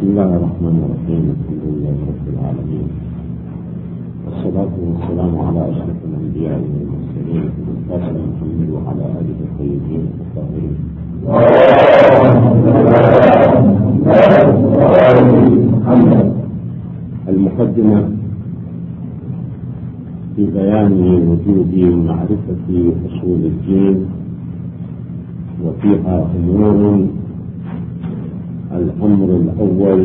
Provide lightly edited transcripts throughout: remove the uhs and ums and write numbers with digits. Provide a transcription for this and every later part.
بسم الله الرحمن الرحيم. الحمد لله رب العالمين، والصلاة والسلام على أشرف الأنبياء والمرسلين سيدنا محمد وعلى آله الطيبين الطاهرين. المقدمة في بيان وجوب معرفة أصول الدين، وفيها أمور. الأمر الأول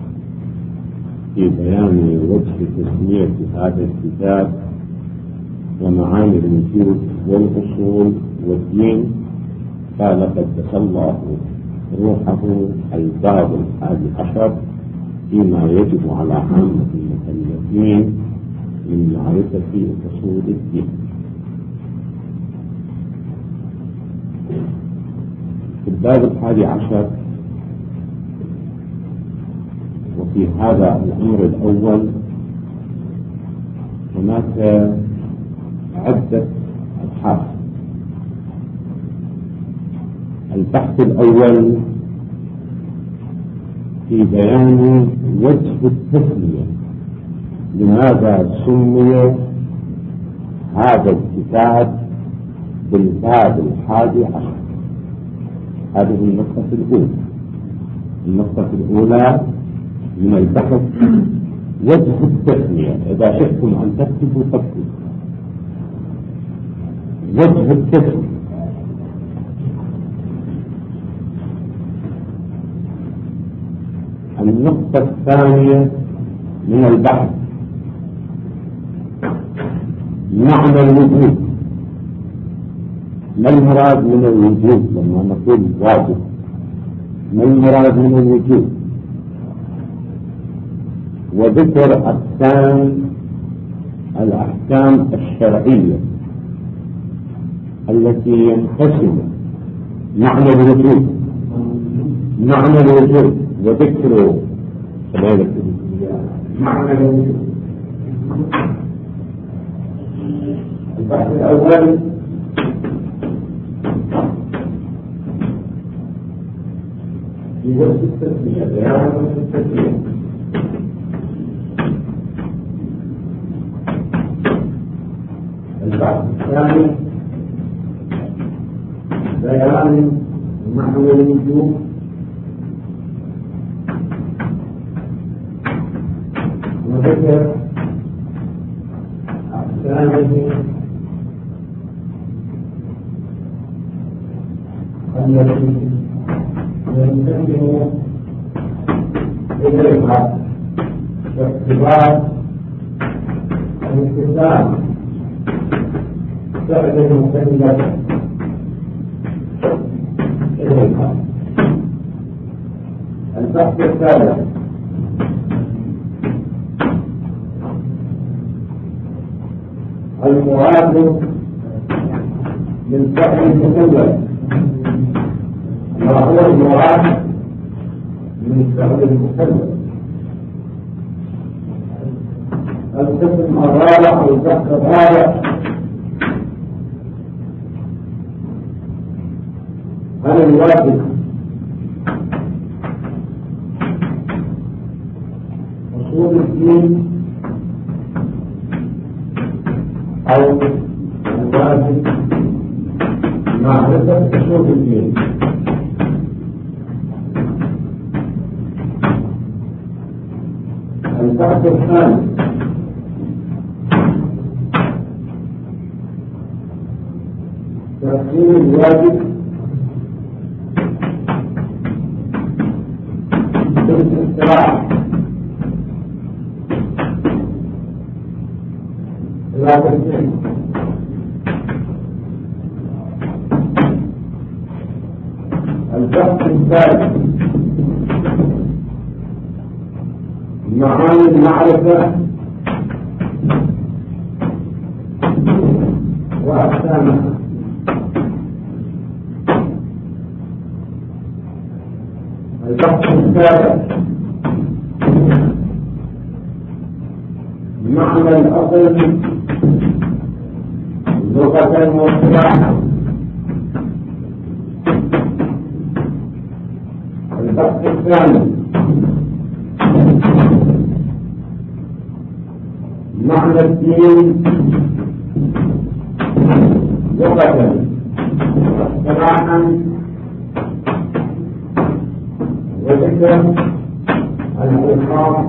في بيان وجه تسمية هذا الكتاب ومعاني الوجود والأصول والدين. قال قدس الله روحه الباب 11 فيما يجب على عامة المكلفين من معرفة أصول الدين. في الباب 11 وفي هذا الأمر الأول هناك عدة أبحاث. البحث الأول في بيان وجه التسمية، لماذا سمي هذا الكتاب بالباب 11. هذه النقطة الأولى. النقطة الأولى من البحث وجه التسمية. إذا شئتم أن تكتبوا فاكتبوا وجه التسمية. النقطة الثانية من البحث معنى الوجود. ما المراد من الوجود لما نقول واجب؟ ما المراد من الوجود؟ وذكر الأحكام الشرعية التي ينقسم معنى الوجود وذكر معنى الوجود. البحث الأول في وجه التسمية، بيان وجه التسمية. البحث الثاني بيان معنى الوجود وذكر أقسامه التي ينتمي إليها باعتبار الانقسام فعل المكلف إليها. البحث الثالث المراد من فعل المكلف. ما هو المراد من فعل المكلف؟ القسم الرابع أو البحث الرابع هل الواجب أصول الدين أو الواجب معرفة أصول الدين؟ البحث الثاني تقسيم الواجب بالاستراحة إلى تقسيم. البحث الثالث معاني المعرفة وأقسامها. البحث الثالث معنى الأصل لغة واصطلاحا. البحث الثاني معنى الدين لغة واصطلاحا وذكر الألفاظ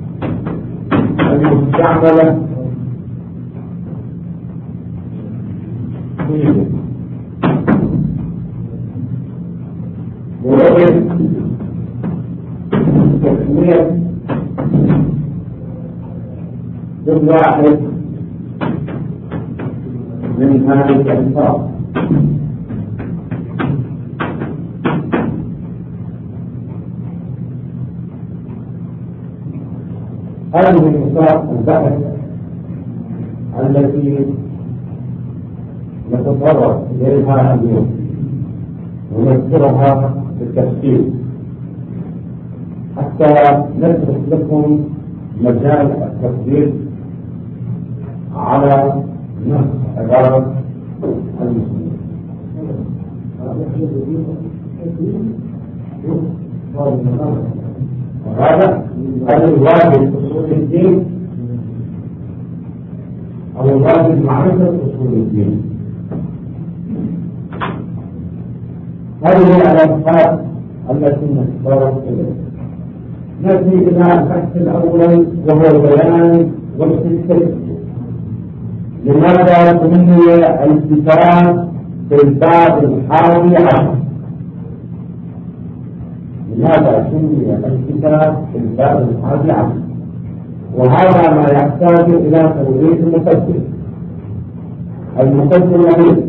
المستعملة فيه ولكن تسمية كل واحد من هذه الألفاظ. هذه نقاط البحث التي نتطرق إليها اليوم ونذكرها بالتفصيل حتى نترك لكم مجال التطبيق على نفس عبارة المسلمين. وهذا الواجب أصول الدين أو الواجب معرفة أصول الدين. هذه الألفاظ التي نتطرق إليها. نأتي إلى البحث الأول وهو البيان والاستدلال. لماذا سمي الكتاب بالباب الحادي عشر؟ لماذا سمي الكتاب بالباب الحادي عشر؟ وهذا ما يحتاج إلى توضيح المفسر. المفسر يقول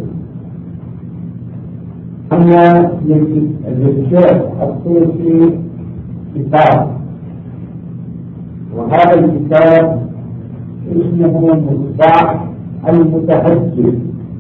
أن للشيخ الطوسي كتاب، وهذا الكتاب اسمه مصباح المتهجد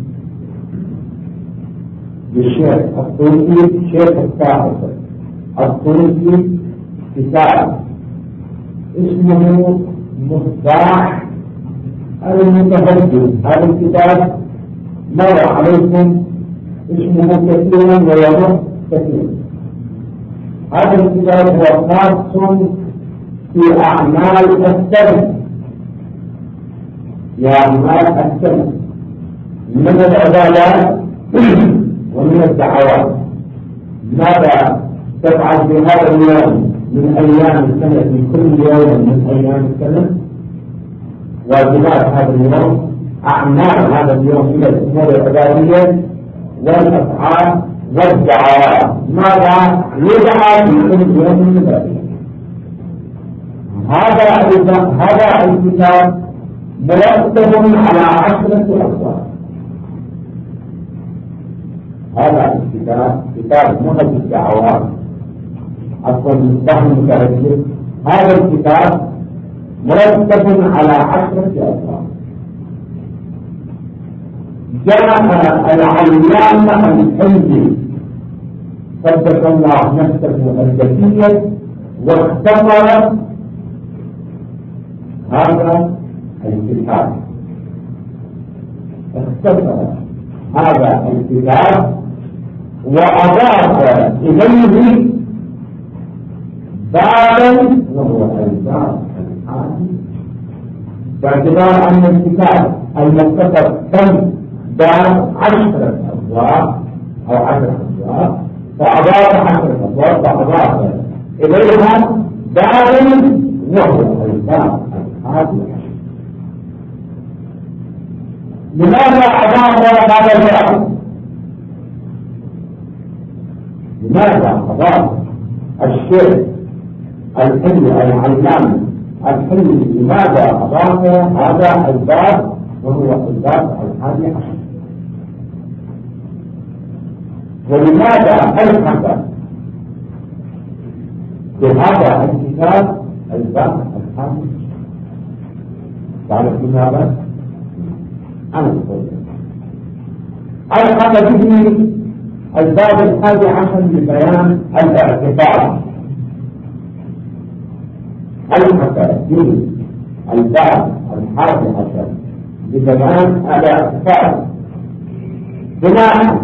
للشيخ الطوسي، شيخ الطاهر الطوسي كتاب اسمه مصباح المتهجد. هذا الكتاب مر عليكم اسمه كثيرا ويضح كثيرا. هذا الكتاب هو خاص في أعمال السنة، في أعمال السنة من العبادات ومن الدعوات. ماذا تفعل في هذا اليوم من أيام السنة، في كل يوم من أيام السنة؟ واجبات هذا اليوم، أعمال هذا اليوم من الأمور العبادية والأفعال والدعوات. ماذا يدعى في كل يوم من ذلك؟ هذا الكتاب مرتب على 10 أبواب. هذا الكتاب كتاب منهج الدعوات، عفوا مصباح المتهجد. هذا الكتاب مرتب على 10 أبواب. جاء العلامة الحمدي قدس الله نفسه الزكية واختصر هذا الكتاب، اختصر هذا الكتاب وأضاف إليه بابا وهو الباب الحادي، باعتبار أن الكتاب المختصر كم باب 10 أبواب أو 10 أبواب، فأضاف 10 أبواب فأضاف إليها باب وهو الباب الحادي. لماذا أضاف هذا الباب؟ لماذا أضاف الشيخ الحلي العلامي الحلي، لماذا أضاف هذا الباب وهو الباب 11؟ ولماذا ألحق بهذا الكتاب الباب 11؟ تعرف لماذا؟ أنا أقول ألحق به الباب 11 لبيان الاعتقاد. ألحق به الباب 11 لبيان الاعتقاد بناء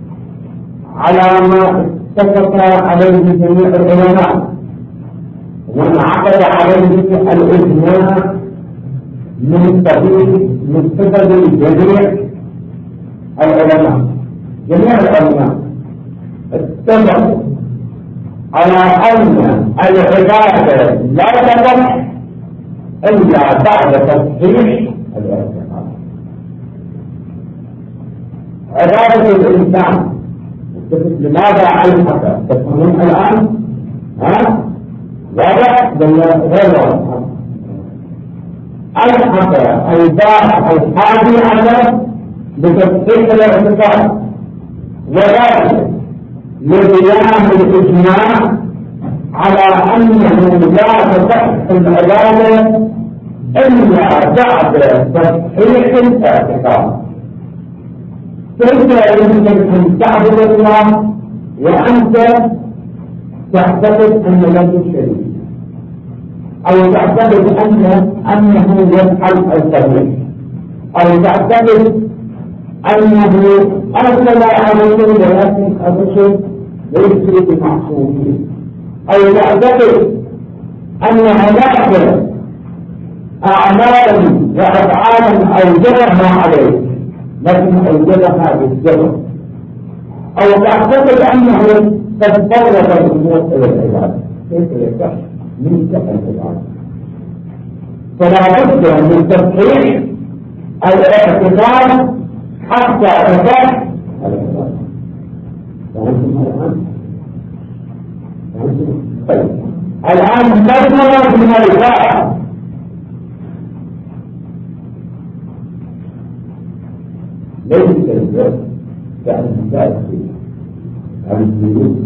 على ما اتفق عليه جميع العلماء وانعقد عليه الإجماع من قبل جميع العلماء. جميع العلماء اتفقوا على أن العبادة لا تصح إلا بعد تصحيح الاعتقاد. عبادة الإنسان لماذا علمك؟ تفهمون الآن؟ واضح ولا غير واضح؟ ألحق الباء الحادي عشر بتصحيح الاعتقاد، وذلك لقيام الإجماع على أنه لا تصح العبادة إلا بعد تصحيح الاعتقاد. كيف يمكن أن تعبد الله وأنت تعتقد أن له شريك، أو تعتقد أنه يفعل الصحيح، أو تعتقد أنه أرسل الرسل ولكن الرسل ليسوا بمعصومين، أو تعتقد أن هناك أعمالا وأفعالا أوجبها عليه لكن أوجبها بالجبر، أو تعتقد أنه قد فرط الأمور إلى العبادة. كيف يصح من العبادة؟ فلا بد من تصحيح الاعتقاد حتى تصح العبادة. طيب الآن نظرا من العبادة ليس الجبر كأن تأتي عن الجلوس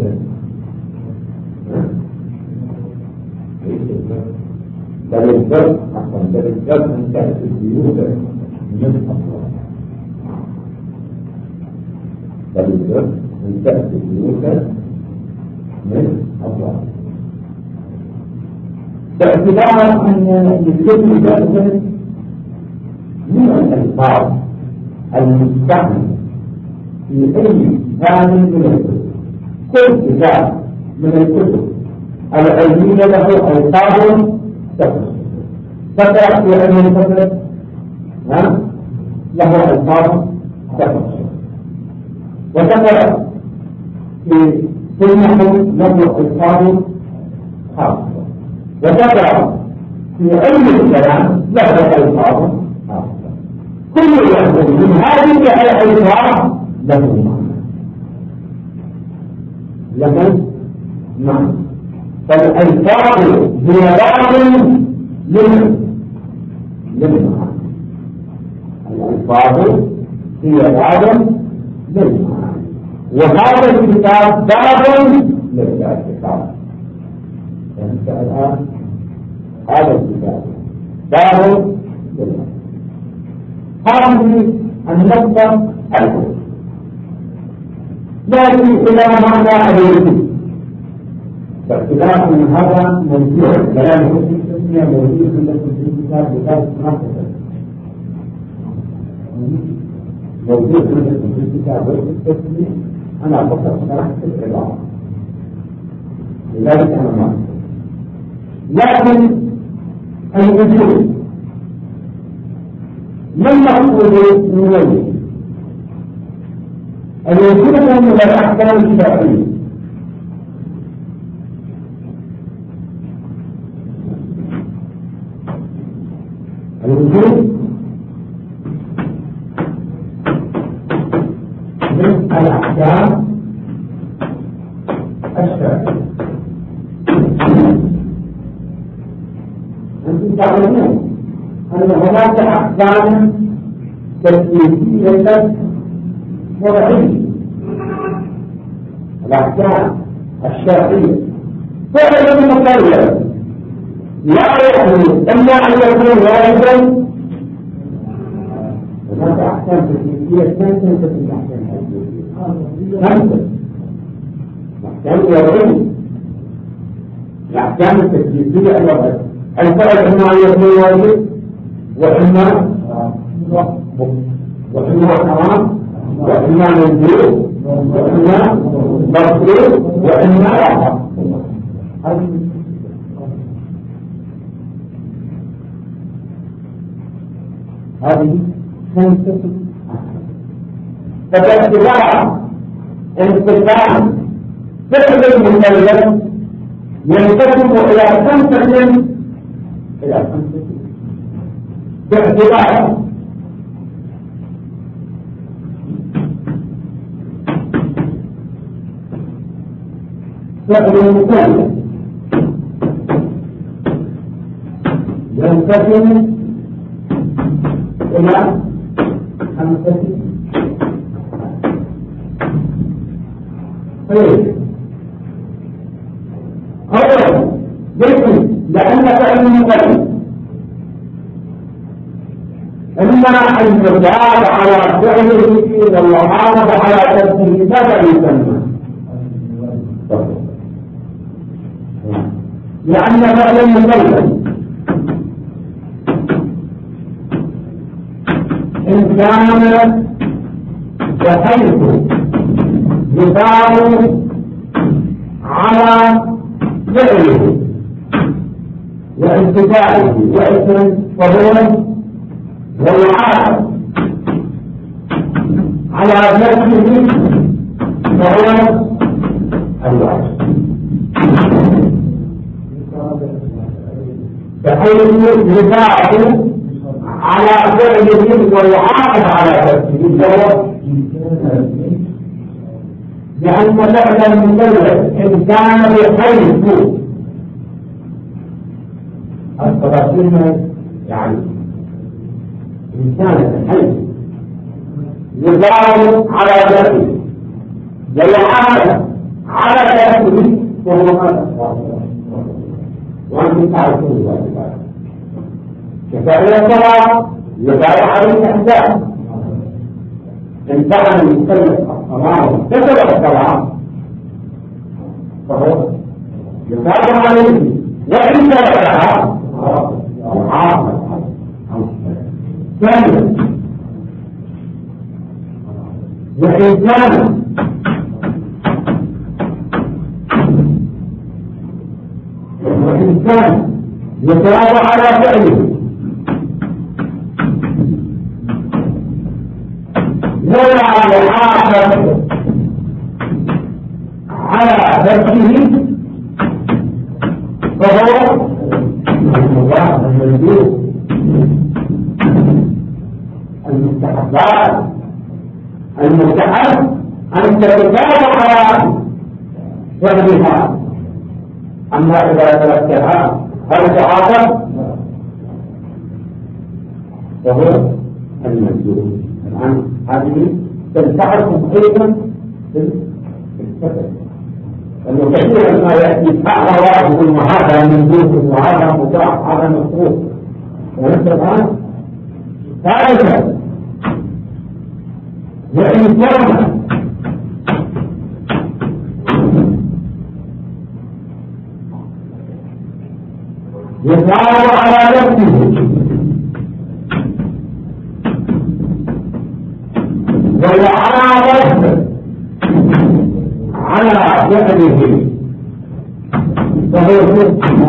بل الجبر حقا بل الجبر أن تأتي الجلوس من أطلاق، بل الجبر أن تأتي الجلوس من أطلاق، باعتبار أن لكل جبر من الألفاظ المستعمل في أي كان من الكتب. كل كتاب من الكتب العلمية له ألفاظ تقرأ في علم الفقه له ألفاظ تفصل، وتقرأ في النحو له ألفاظ خاصة، وتقرأ في علم الكلام له ألفاظ خاصة. كل واحد من هذه الألفاظ له معنى. فالألفاظ هي بعض للمعنى. الألفاظ هي بعض للمعنى، وهذا الكتاب باب للاعتقاد. فأنت الآن هذا الكتاب باب للاعتقاد. هذه النقطة الأولى. لكن إلى معنى الوجود، فاختلاف من هذا موضوع كلام التسمية موجود في الكتاب بذلك مناسبة موجود في الكتاب التسمية. أنا فقط شرحت العبارة لذلك أنا ما لكن الوجود ما المقصود من الوجود؟ الوجود من الأحكام الشرعية. الوجود من الأحكام الشرعية. أنتم تعلمون أن هناك أحكام تكليفية شرعية. الأحكام الشرعية فعلا مقررة لا يعني إما أن يكون واجبا. هناك أحكام تكليفية كم تنتهي الأحكام التكليفية؟ الأحكام الوضعية. الأحكام التكليفية الوضعية الفرق إما أن يكون واجب وإما حرام وإما مندوب وإما مطلوب وإما هذه 5 فباعتبار انقسام فعل المكلف ينقسم إلى 5 باعتبار فعل المكلف ينقسم إلى 5. أولا لأن فعل المكلف إما أن يزاد على فعله والمحافظة على تركه ماذا يسمى؟ لأن فعل المكلف إن كان بحيث يزاد على فعله وانتفاعه وإثم فهو والعاقل على نفسه فهو الواجب بحيث يزاد على فعله ويعاقب على نفسه فهو لأن فعل المكلف إن كان بحيث التراكم يعني إنسان بحيث يزال على ذاته ويعاقب على ذاته وهو ماذا؟ وأنتم تعرفون ذلك كفعل الصلاة يزال عليه الأحداث إن كان المكلف أمامه كتب الصلاة فهو يزال عليه وإن تركها يعاقب. ثانيا وإن كان يتابع على فعله ولا يعاقب على تركه فهو المباح المندوب المستحبات المستحب أن تتابع على فعلها. أما إذا تركتها هل تعاقب فهو المندوب. الآن هذه تنفعكم أيضا في السبب أنه كثيرا ما يأتي أعلى واحد يقول هذا مندوب وهذا مباح هذا مكروه ونحن الآن ثالثا وإن كان يسعى على نفسه ويعاقب على فعله فهو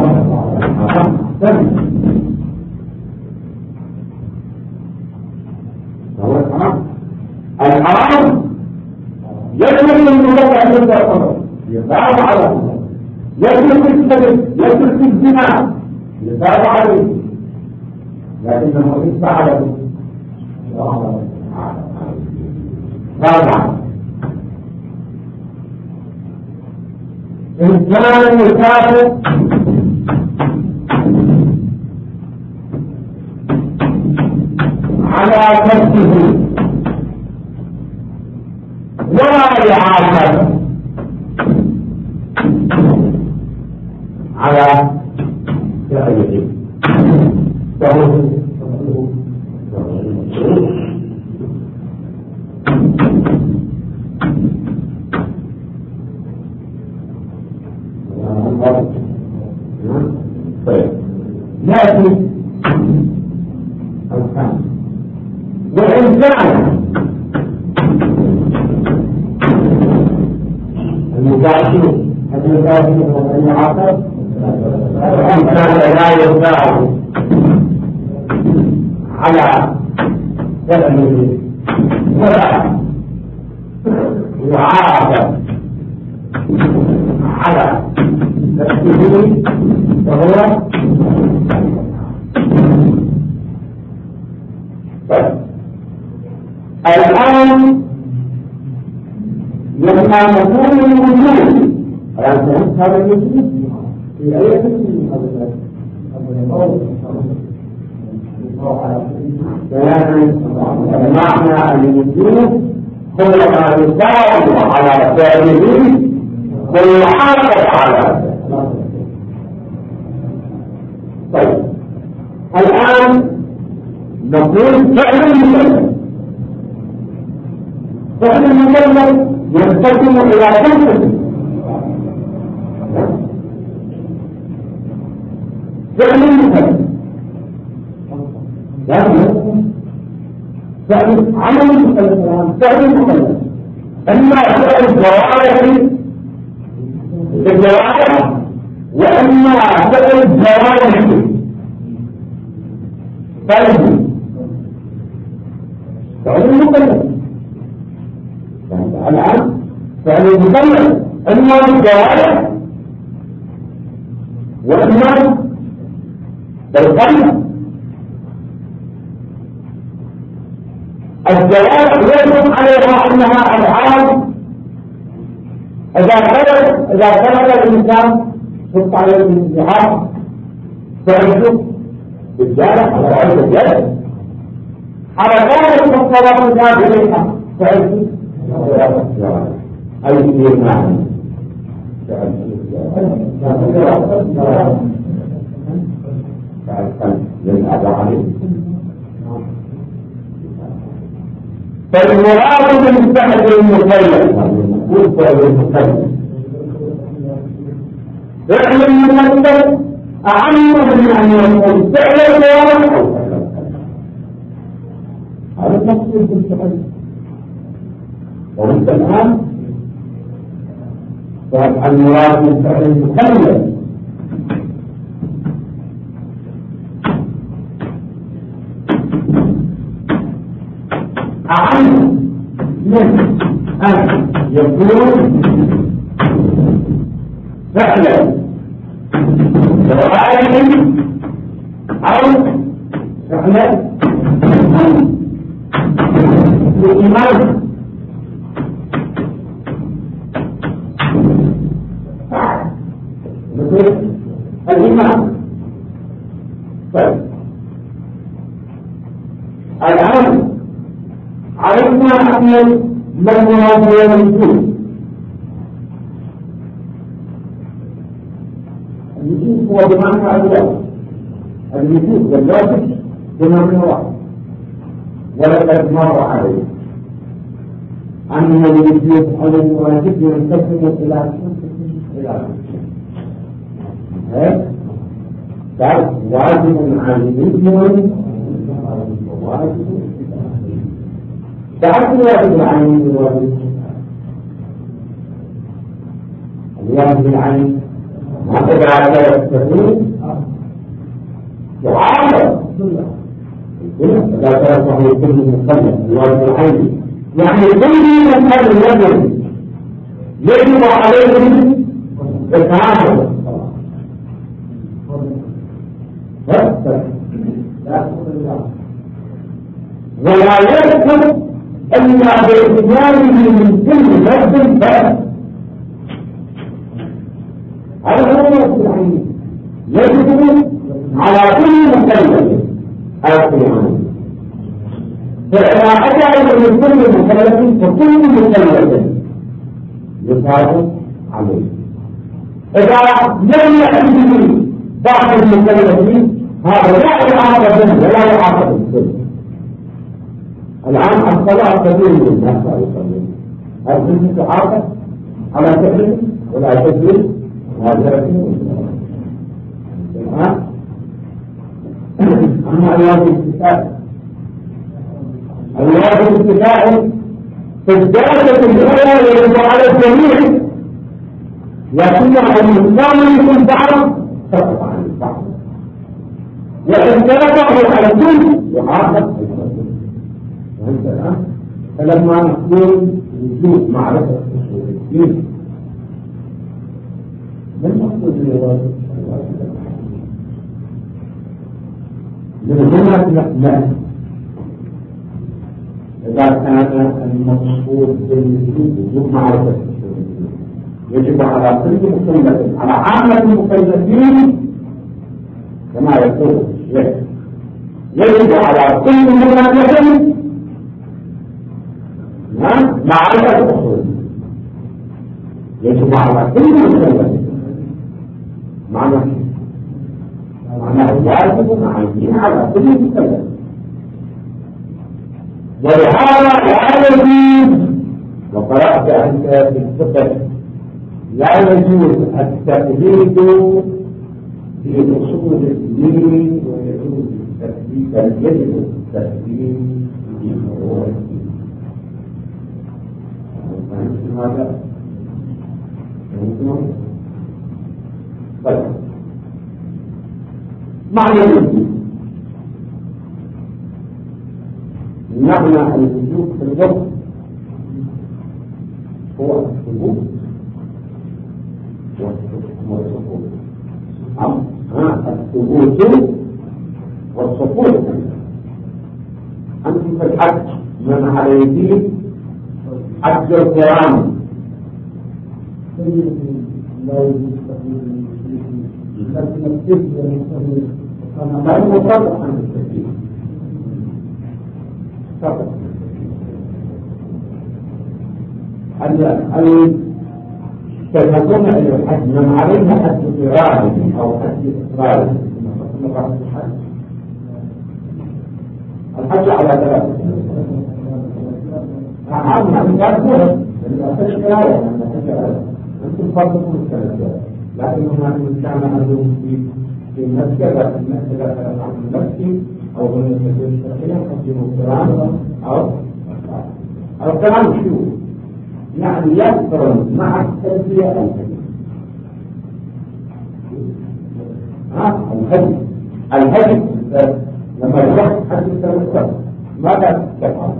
الحرام يجب المبادئ بالضرر يتابع على يترك الكذب يترك الزنا يتابع عليه لكنه إن فعله رابعا إن كان يكافئ على تركه ولا يعاقب على فعله فهو يأتي الخامس وإن كان المباشر أن يعاقب وإن كان لا يزال على فعل ولا يعاقب على نفسه فهو الآن لما نكون الوجود هذا الوجود في أي قسم هذا معنى الوجود هو ما يساعد على فعله ويحافظ على فعله. طيب الآن نقول فعل المكلف. فعل المكلف ينقسم إلى خمسة. فعل المكلف فعل عمل المكلف فعل المكلف أما فعل الجوارح بالجوارح وأما فعل الجوارح فعل المكلف. الآن فعل المكلف أما بالجوارح وأما بالقلب. الجوارح يجب عليها أنها أفعال إذا خرج الإنسان حط عليه الانتحار فعله بالجارح على رأي الجارح حركات المصطلحات الجارحة فعله أي شيء معنى فالمراد بالفعل المكلف هو فعل المكلف. فعل المكلف أعم من أن يكون فعل الجوارح أو فعل القلب. هذا المقصود بالفعل. وانت الآن فالمراد بالفعل المكلف أعم من أن يكون فعلا جوارح أو فعلا الإيمان. الإيمان. طيب الآن عرفنا أن ما المراد بالوجود. الوجود هو بمعنى الواحد. الوجود والواجب بمعنى واحد. ولقد مر عليه أن الوجود أو الواجب ينقسم إلى واجب عيني وواجب تعرف الواجب العيني والواجب الواجب العيني ما تبع التفريق يعارض لا تعرف هي كل مكلف الواجب العيني يعني كل من هذا الواجب يجب عليه التعامل ولا يذكر إلا باعتباره من كل نفس فعل. هذا هو الوصف العيني يجب على كل مكلف القيام. فإذا أتى من كل مكلف فكل مكلف يصاب عليه. إذا لم يأتي به بعض المكلفين هذا لا يعاقب به ولا يعاقب به. الآن الصلاة كثير من الناس لا يصلون. هل كنت تعاقب على فعله ولا تدري هذا أما الواجب الكفاية في الدرجة الأولى يجب على الجميع لكنها الإنسان يكون بعض تقف عن البعض وإن كان بعض على الكل يعاقب فلما نقول وجود معرفة أصول الدين ما المقصود بالواجب؟ من هنا نحن إذا كان المقصود بالوجود معرفة أصول الدين يجب على كل مكلف على عامة المكلفين كما يقول الشيخ يجب على كل مكلف معرفة أصول يجب على كل مكلف معناه واجب عيني على كل مكلف ولهذا لا يجوز وقرأت أنت في الفقه لا يجوز التقليد في أصول الدين ويجوز التقليد بل يجب التقليد في فروع الدين هذا طيب معنى الوجود معنى الوجود في اللغة هو الثبوت والسقوط الثبوت والسقوط أنت في الحج من عليه حج القرآن لا يجوز تقليد لكن الكذب والمستهزئ أنا لا مصرح عن التكليف فقط تذهبون إلى الحج من عليها حج قرآن أو حج إسرائيل الحج على ثلاثة عن ذلك أنتم فرضكم الثلاثة لكن هناك من كان عندهم في المسجد عن المسجد أو من المسجد الشرعية يقدموا القرآن أو القرآن شو يعني يقرن مع التلبية الهدي لما يروح حديث المستقبل ماذا تفعل؟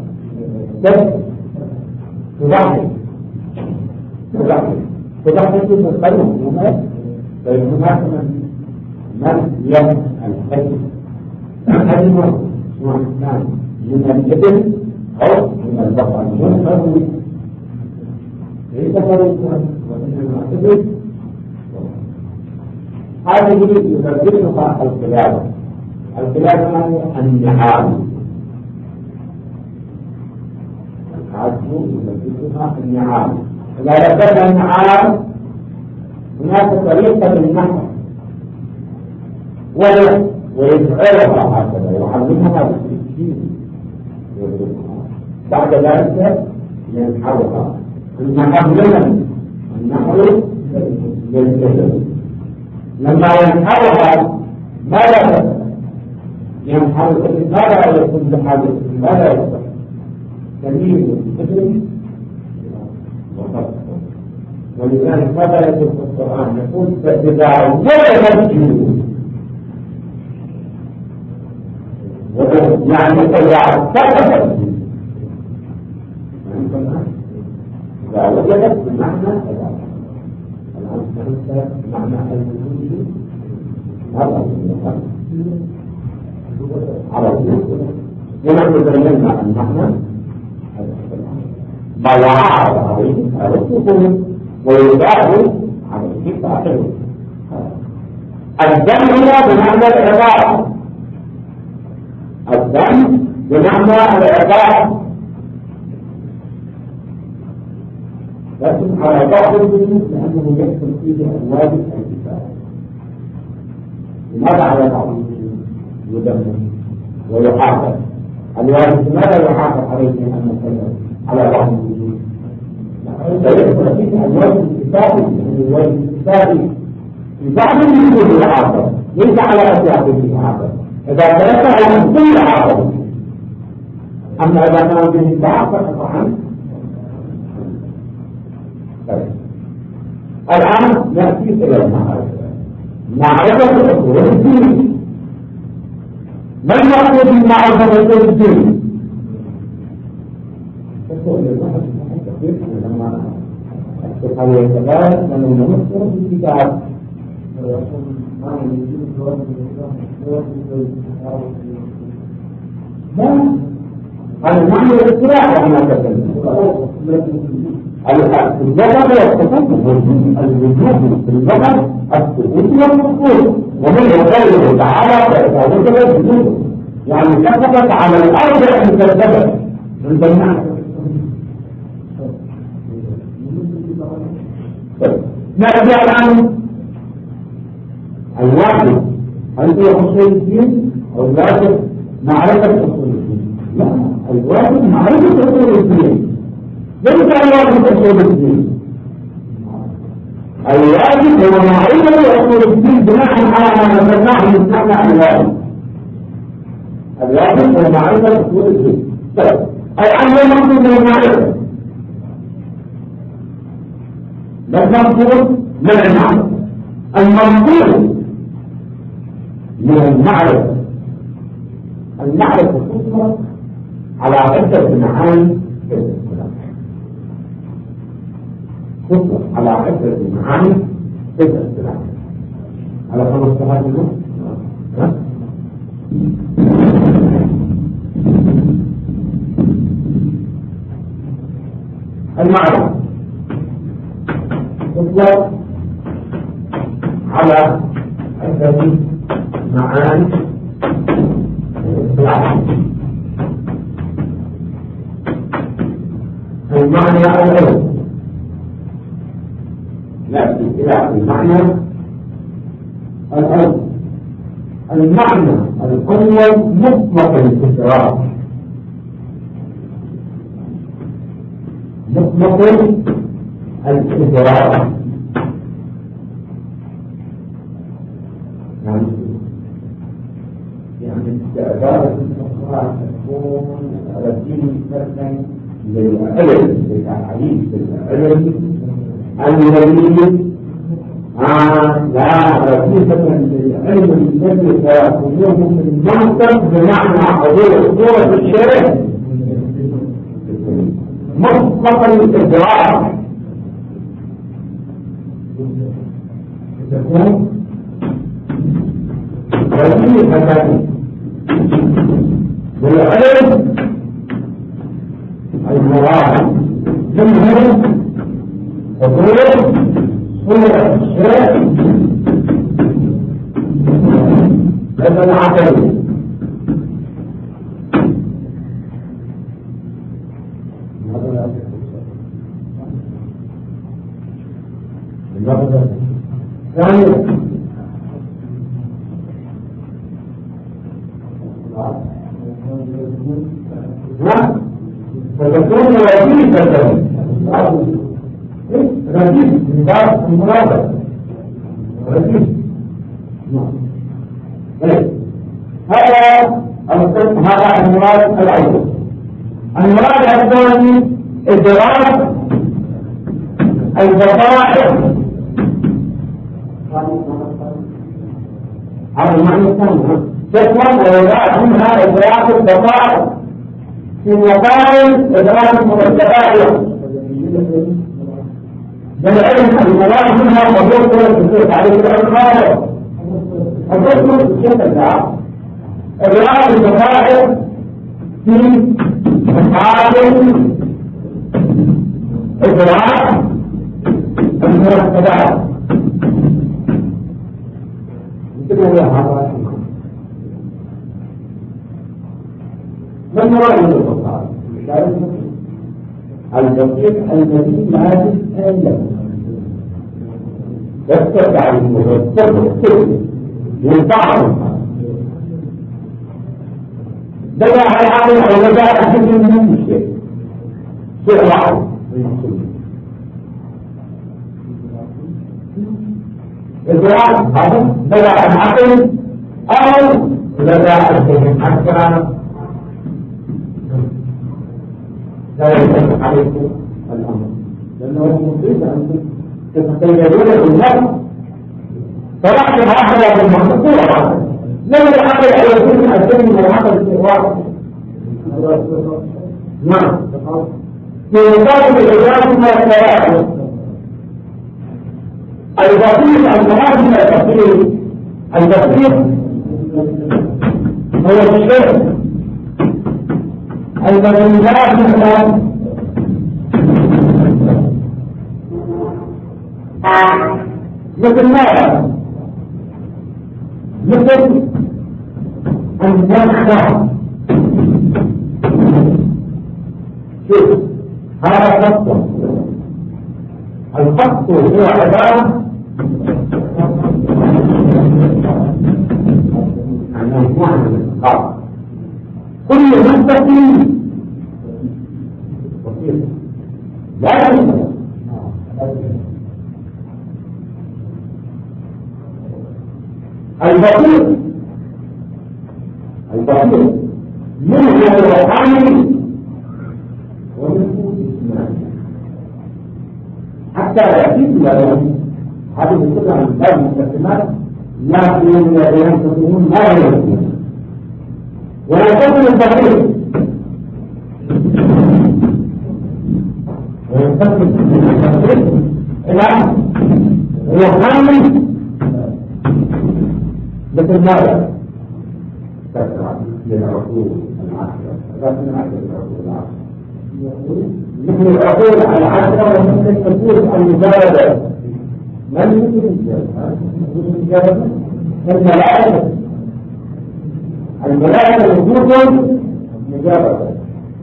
تضحي في القانون طيب هناك من يم الحج الحج نوعان من الإبل أو من البقر والفرد ليس فرد وإنما إبل هذه يبدلها القلادة هي النعام العجل يبدلها النعام إذا لبسها النعام هناك طريقة للنحر ويفعلها هكذا يعلمها بالسكين بعد ذلك ينحرها النحر للجسد لما ينحرها ماذا ينحر ماذا يكون بحاجة ماذا يصح تمييز الجسد ولذلك ماذا يقول في القرآن يقول فإذا وجد الجنود يعني إذا اعتقد الجنود إذا وجدت بمعنى الآن فهمت معنى الوجود هذا على الوجود ونحن بينا المعنى ما يعارض عليه الوجود ويباع عليه فاعله الدم هنا بمعنى العبارة الدم بمعنى العبارة لكن على بعض الوجود لأنه يحصل فيه الواجب الكفاية لماذا على بعض الوجود يدمر ويحافظ الواجب لماذا يحافظ عليه المكلف على بعض الوجود فيحصل فيه الواجب الكفاية الواجب الكفاية في بعض الوجود يحافظ ليس على أسياده يحافظ إذا تركه عن كل عاقل أما إذا كان به بعض فقطعا الآن نأتي إلى معرفة أصول الدين ما المقصود بمعرفة أصول الدين؟ هذا يتبادل من المنصر في الكتاب. لا هذا معنى الاصطلاح وما تكلم الذكر والسقوط الوجود في الذكر السقوط والسقوط ومن قوله تعالى فإذا وجد الوجود يعني سقطت على الأرض المكذبة من بينها. نرجع الآن الواجب هل هو أصول الدين أو الواجب معرفة أصول الدين؟ لا الواجب معرفة أصول الدين ليس الواجب أصول الدين. الواجب هو معرفة أصول الدين بناء على ما ذكرناه من معنى الواجب. الواجب هو معرفة أصول الدين. طيب الآن ما المقصود من المعرفة؟ لا المقصود من المعرفة. المقصود من المعرفة تطلق على عدة معاني في الاصطلاح. تطلق على عدة معاني في الاصطلاح على 5 صفات منه. المعرفة تطلق على عدة معاني المعنى الأول نأتي إلى المعنى الأول. المعنى الأول مطلق الإدراك. مطلق الإدراك يعني استعداد الأخرى تكون رجيم سرطا للعلم لتعريف العلم الذي لا رجيمة للعلم الذي سيكونه في المنطق بمعنى حضور صورة الشرع مطلق الإدراك تكون رجيمة بالعلم المراد منه حضور صورة الشرع لدى العقل. ثانيا فتكون وظيفة رجيم من باب المرادة رجيم. هذا المراد الأول. المراد الثاني إدراك البضائع. هذا المعنى الثاني تكون ويراد منها إدراك البضائع في مقام إدراك المرتبات. بالعلم المراد منها حضور صورة الشيخ عليه الأرقام حضور صورة الشيخ الدعاء. إدراك البضائع في مقام إدراك المرتبات. ما المراد من الفصال؟ الدقيق الذي لا يسأل له يستطيع المتوسط ينفعه بدأ على العقل أو بدأ الجسم من الشيء شيء واحد إدراك هذا بدأ العقل أو بدأ الجسم حتى لا يجب عليكم الأمر لأنه مفيد أنتم تتخيلون النفس فنحن هذا بالمنطقة لم يعقل أن يكون الجن وعقل الشيطان. نعم في مقابل الإجابة ما يتلاعب البسيط المراد من التفسير البسيط هو الشيء الذي لا يحتاج مثل ماذا؟ مثل النخع. شوف هذا خط، الخط هو عبارة عن مجموعة من الأشخاص كل مستقيم بسيط لا يمكن البسيط منه الروحاني ومنه الجسماني حتى يأتي إلى هذه الفكرة عن باب المستقيمات لا يمكن أن ينتصرون ما يمكن وينتصر البسيط وينتصر البسيط إلى الروحاني مثل ماذا؟ تسرع للعقول العشرة، مثل العقول العشرة ومثل النفوس المجردة. من يمكن الجردة؟ الملائكة نفوس مجردة.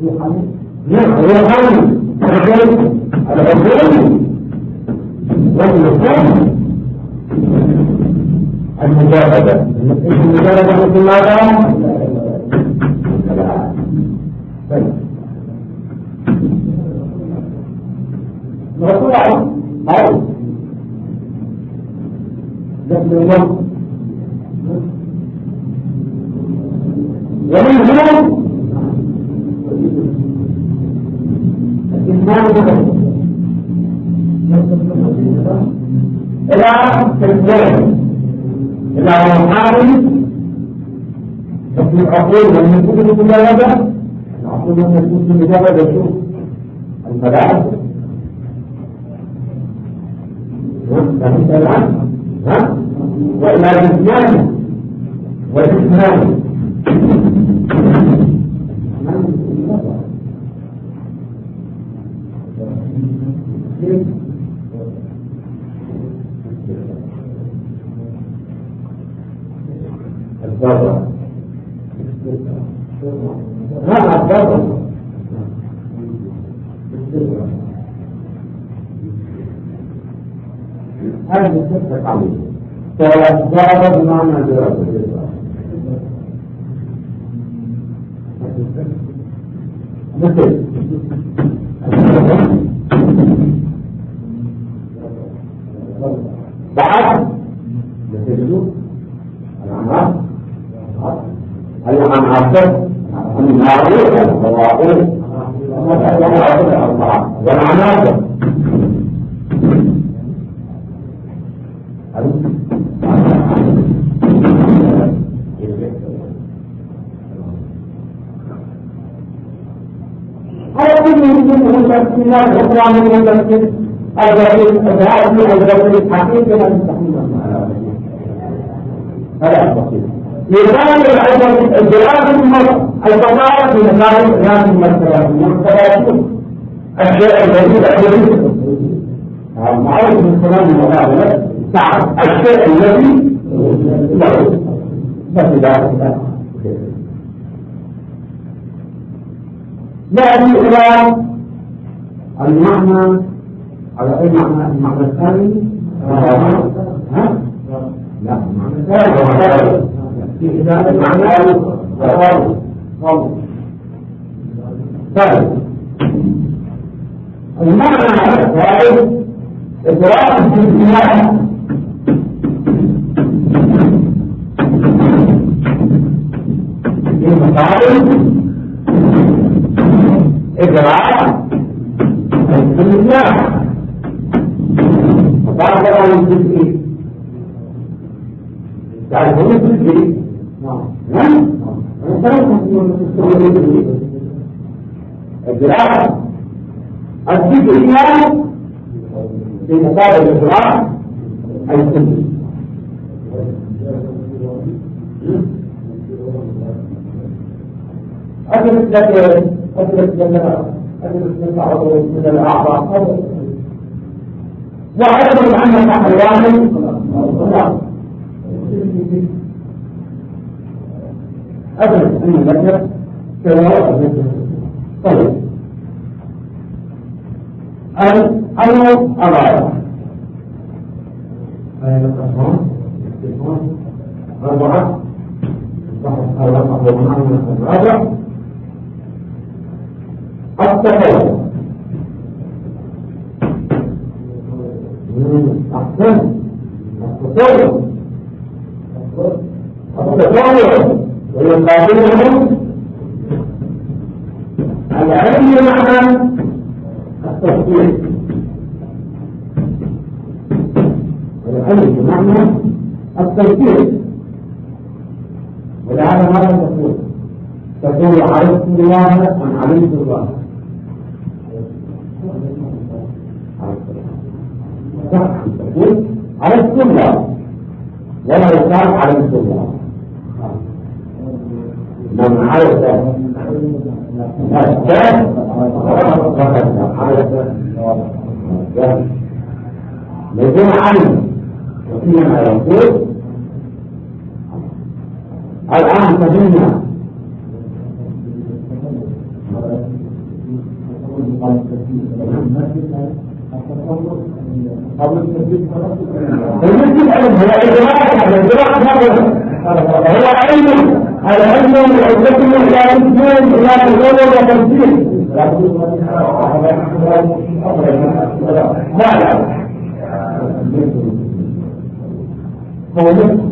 روحاني العقول والنفوس المجردة. المجردة مثل ماذا؟ الرسول عليه ذكر الوقت ومن هنا الإسلام إلى تكوين إلى روحاني في العقول والنفوس المجردة. العقول والنفوس المجردة شوف الملائكة وإلى جسمان وجسمان الضرر هذا الضرر هذه الفكرة قوية فالضرر بمعنى دراسة مثل بعد مثل العناصر المعروفة الفواصل والعناصر هذا كله يمكن أن تكون الأخرى من التفكير الذهاب الحقيقة المستحيلة هذا البسيط. لذلك الدراسة الفضائل في مكان الإعلام والثلاثين الشيء الذي يحدث معروف من كلام المقابلة تعرف الشيء الذي له بس ذلك نأتي إلى المعنى على أي معنى؟ المعنى الثاني ها؟ لا المعنى الثاني في إذا المعنى ثالث المعنى الثالث إدراك الجنسيات في مقابل إدراك الجنسيات مقابل عن الجنسيات تعرفون الجنسيات؟ نعم إدراك الجنسيات في مقابل إدراك الكل. أدرك لك عضو من الأعضاء وأعلم أنك حيوان أدرك أن لك كواء. طيب الأمر أربعة أربعة التطور. أحسن التطور ويقابله العلم معنى التصديق، والعلم معنى التصديق. ولهذا ماذا تقول عرفت الله أم علمت الله؟ تقول عرفت الله ولا يقال علمت الله. من عرف لدينا علم وفيما يقول الآن فهمنا المسجد هو علم العلم والعلم لا يمكن إلا تطور وتنسيق. لا هو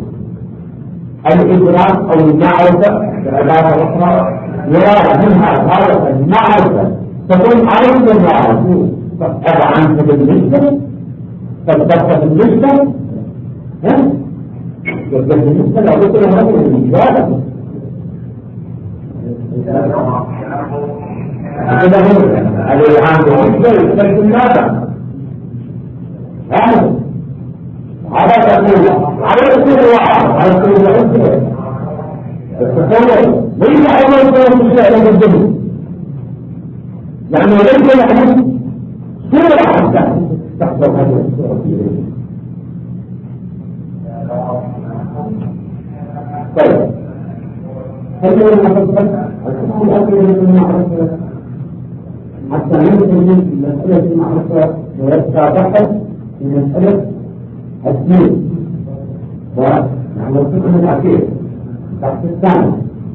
الإدراك أو المعرفة بعبارة أخرى يراد منها عبارة المعرفة تكون عرفت المعرفة طبعا بالنسبة فالضغط بالنسبة بالنسبة لابد لها من الإجابة. هذا هو الإعلام بالنسبة يستخدم ماذا؟ هذا تقول على كل واحد على كل واحد التصور ليس أول صورة الشيء الدنيا يعني ليس يعني صورة واحدة تحضر هذه الصورة. طيب خلينا نفكر الأكل من المعرفة حتى ننتهي من مسألة المعرفة ويتبحث في مسألة الدين ونحن الفقه الأخير تحت الثاني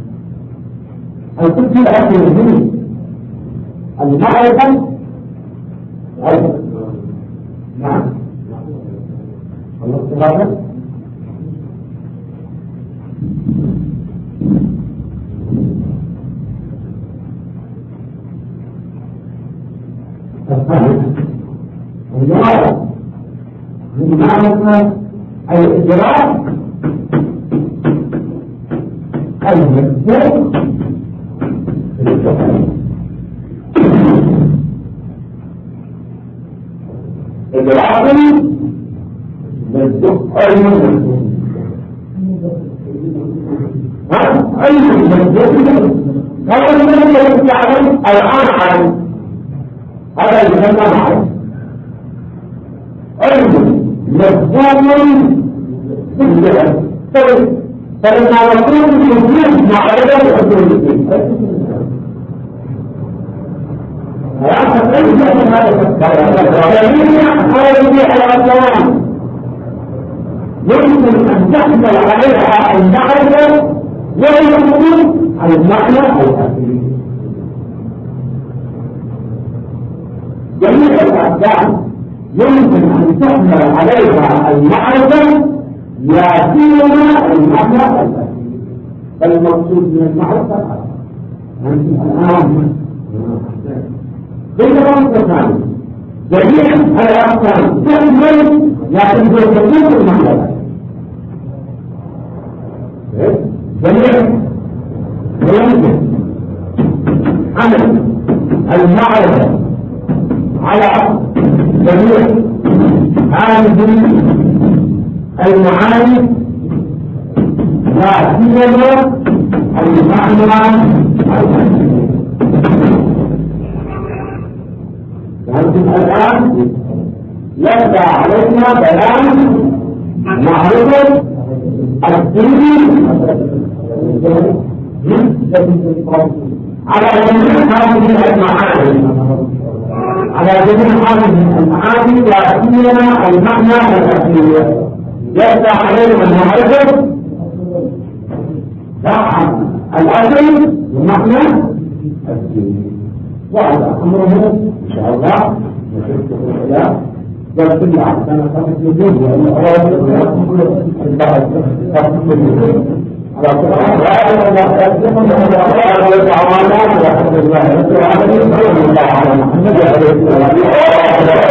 الفقه الأخير الدين المعرفة. نعم الله المعرفة المعرفة الإدراك المذكور إدراك مذكور أي مذكور هذا الذي يتعلم الآن عن هذا يسمى معرفة. علم مفهوم بالجهل فلما يكون الوجود معرفة حصول الدين هذا الأسلام يمكن أن تحمل عليها المعرفة ويكون المعنى الأصلي. جميع الأسلام يمكن أن تحمل عليها المعرفة لا سيما المعنى الأصلي. فالمقصود من المعرفة أنت الآن كيف تفعل جميع الأقسام تحمل لكن تكون المعرفة جميع ويمكن حمل المعرفة على جميع هذه المعاني لا سيما المعنى فهمتم الآن؟ ليس علينا بيان معرفة الدين على جميع هذه المعاني على جميع هذه المعاني لا سيما المعنى والأصلية ليس علينا معرفة الأصل والمعنى الدين وهذا أمره إن شاء الله نشرته إلى درس الله كان خمس نجوم وإن أراد البعض خمس نجوم على صراحة